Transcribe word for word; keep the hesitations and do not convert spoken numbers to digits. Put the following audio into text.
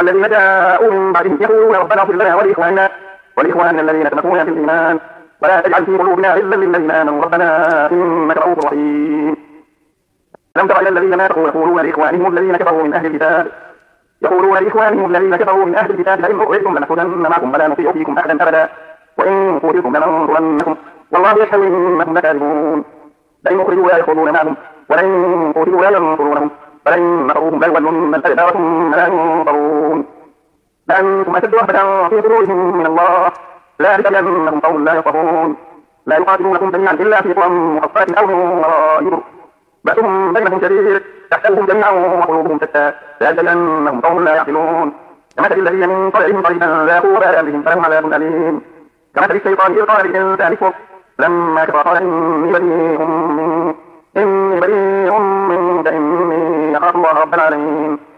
والذين جاءوا من بعدهم يقولون ربنا اغفر لنا ولإخواننا ولإخواننا الذين سبقونا بالإيمان ولا تجعل في قلوبنا غلا للذين آمنوا ربنا إنك رؤوف رحيم. ألم تر إلى الذين نافقوا يقولون لإخوانهم الذين كفروا من أهل الكتاب يقولون لإخوانهم الذين كفروا من أهل الكتاب لئن أخرجتم لنخرجن معكم ولا نطيع فيكم أحدا أبدا وإن قتلتم لننصرنكم والله يشهد إنهم لكاذبون. لئن أخرجوا لا يخرجون معهم ولئن قتلوا لا ينصرونهم فلئن نصروهم ليولن الأدبار ثم لا ينصرون. لأنتم أشد رهبة في صدورهم من الله ذلك بأنهم قوم لا يفقهون. لا يقاتلونكم جميعا إلا في قرى محصنة أو من وراء جدر بأسهم بينهم شديد تحسبهم جميعا وقلوبهم شتى ذلك بأنهم قوم لا يعقلون. كمثل الذين من قبلهم قريبا ذاقوا وبال أمرهم فلهم عذاب أليم. كمثل الشيطان إذ قال للإنسان اكفر لما كفر قال إني بريء منك إني بريء منك إني أخاف الله رب العالمين.